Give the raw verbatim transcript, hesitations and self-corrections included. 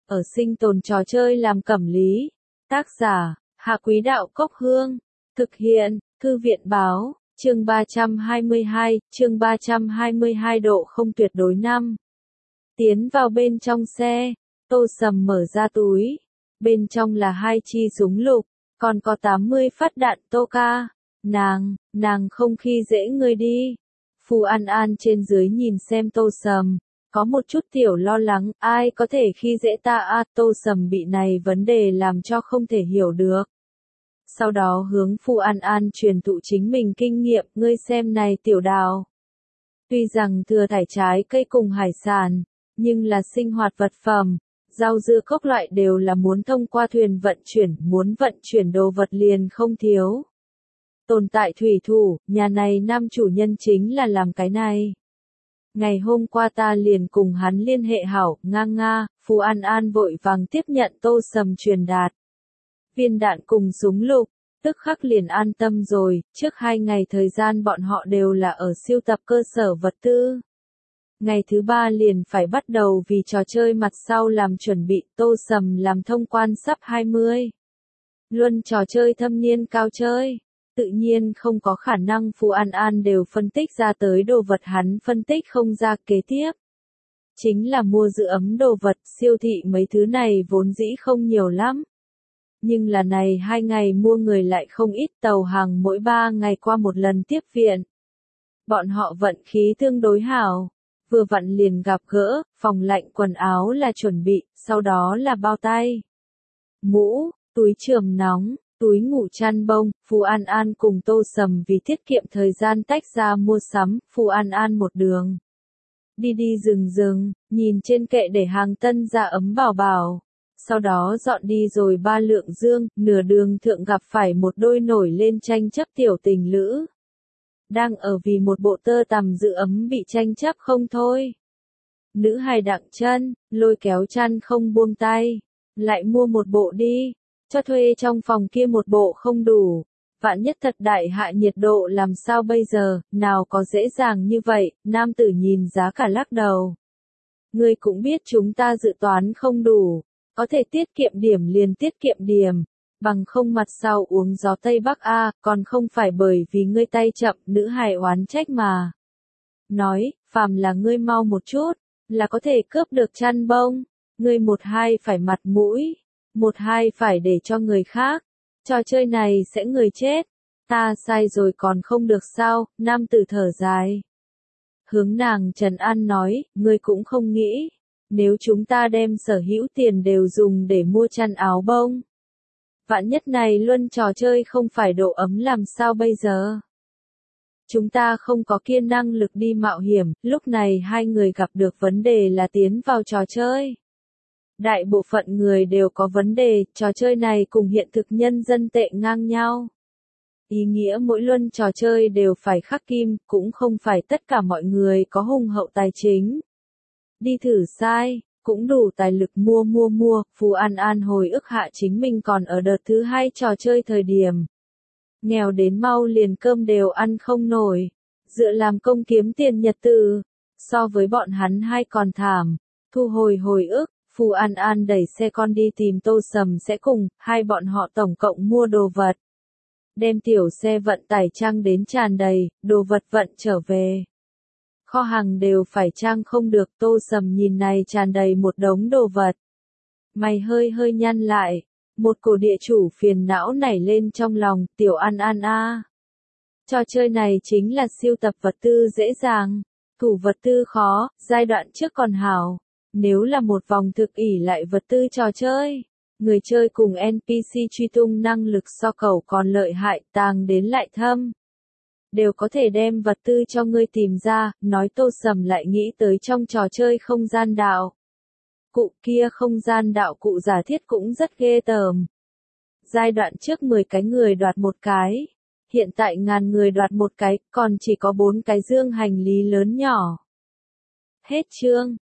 ở sinh tồn trò chơi làm cẩm lý. Tác giả, Hạ Quý Đạo Cốc Hương. Thực hiện, Thư viện Báo, chương ba trăm hai mươi hai, chương ba trăm hai mươi hai độ không tuyệt đối năm. Tiến vào bên trong xe, Tô Sầm mở ra túi. Bên trong là hai chi súng lục, còn có tám mươi phát đạn Tô ca. Nàng, nàng không khi dễ ngươi đi. Phù An An trên dưới nhìn xem Tô Sầm, có một chút tiểu lo lắng, ai có thể khi dễ ta a? Tô Sầm bị này vấn đề làm cho không thể hiểu được. Sau đó hướng Phù An An truyền thụ chính mình kinh nghiệm, ngươi xem này tiểu đào. Tuy rằng thừa thải trái cây cùng hải sản, nhưng là sinh hoạt vật phẩm, rau dưa cốc loại đều là muốn thông qua thuyền vận chuyển, muốn vận chuyển đồ vật liền không thiếu. Tồn tại thủy thủ, nhà này nam chủ nhân chính là làm cái này. Ngày hôm qua ta liền cùng hắn liên hệ hảo, nga nga, Phù An An vội vàng tiếp nhận Tô Sầm truyền đạt. Viên đạn cùng súng lục, tức khắc liền an tâm rồi, trước hai ngày thời gian bọn họ đều là ở siêu tập cơ sở vật tư. Ngày thứ ba liền phải bắt đầu vì trò chơi mặt sau làm chuẩn bị, Tô Sầm làm thông quan sắp hai mươi. Luân trò chơi thâm niên cao chơi. Tự nhiên không có khả năng Phù An An đều phân tích ra tới đồ vật hắn phân tích không ra kế tiếp. Chính là mua giữ ấm đồ vật, siêu thị mấy thứ này vốn dĩ không nhiều lắm. Nhưng là này hai ngày mua người lại không ít, tàu hàng mỗi ba ngày qua một lần tiếp viện. Bọn họ vận khí tương đối hảo, vừa vặn liền gặp gỡ, phòng lạnh quần áo là chuẩn bị, sau đó là bao tay, mũ, túi chườm nóng. Túi ngủ chăn bông, Phù An An cùng Tô Sầm vì tiết kiệm thời gian tách ra mua sắm, Phù An An một đường. Đi đi rừng rừng, nhìn trên kệ để hàng tân ra ấm bảo bảo. Sau đó dọn đi rồi ba lượng dương, nửa đường thượng gặp phải một đôi nổi lên tranh chấp tiểu tình lữ. Đang ở vì một bộ tơ tằm giữ ấm bị tranh chấp không thôi. Nữ hài đặng chân, lôi kéo chăn không buông tay. Lại mua một bộ đi. Cho thuê trong phòng kia một bộ không đủ, vạn nhất thật đại hạ nhiệt độ làm sao bây giờ, nào có dễ dàng như vậy, nam tử nhìn giá cả lắc đầu. Ngươi cũng biết chúng ta dự toán không đủ, có thể tiết kiệm điểm liền tiết kiệm điểm, bằng không mặt sau uống gió Tây Bắc a, còn không phải bởi vì ngươi tay chậm, nữ hài oán trách mà. Nói, phàm là ngươi mau một chút, là có thể cướp được chăn bông, ngươi một hai phải mặt mũi. Một hai phải để cho người khác, trò chơi này sẽ người chết, ta sai rồi còn không được sao, nam tử thở dài. Hướng nàng trấn an nói, ngươi cũng không nghĩ, nếu chúng ta đem sở hữu tiền đều dùng để mua chăn áo bông. Vạn nhất này luôn trò chơi không phải độ ấm làm sao bây giờ? Chúng ta không có kiên năng lực đi mạo hiểm, lúc này hai người gặp được vấn đề là tiến vào trò chơi. Đại bộ phận người đều có vấn đề, trò chơi này cùng hiện thực nhân dân tệ ngang nhau. Ý nghĩa mỗi luân trò chơi đều phải khắc kim, cũng không phải tất cả mọi người có hùng hậu tài chính. Đi thử sai, cũng đủ tài lực mua mua mua, Phù An An hồi ức hạ chính mình còn ở đợt thứ hai trò chơi thời điểm. Nghèo đến mau liền cơm đều ăn không nổi, dựa làm công kiếm tiền nhật tử, so với bọn hắn hai còn thảm, thu hồi hồi ức. Phù An An đẩy xe con đi tìm Tô Sầm sẽ cùng, hai bọn họ tổng cộng mua đồ vật. Đem tiểu xe vận tải trang đến tràn đầy, đồ vật vận trở về. Kho hàng đều phải trang không được, Tô Sầm nhìn này tràn đầy một đống đồ vật. Mày hơi hơi nhăn lại, một cổ địa chủ phiền não nảy lên trong lòng, tiểu An An a. Trò chơi này chính là siêu tập vật tư dễ dàng, thủ vật tư khó, giai đoạn trước còn hảo. Nếu là một vòng thực ỷ lại vật tư trò chơi, người chơi cùng en pê xê truy tung năng lực so cầu còn lợi hại, tàng đến lại thâm. Đều có thể đem vật tư cho ngươi tìm ra, nói Tô Sầm lại nghĩ tới trong trò chơi không gian đạo. Cụ kia không gian đạo cụ giả thiết cũng rất ghê tởm. Giai đoạn trước mười cái người đoạt một cái, hiện tại ngàn người đoạt một cái, còn chỉ có bốn cái dương hành lý lớn nhỏ. Hết chương.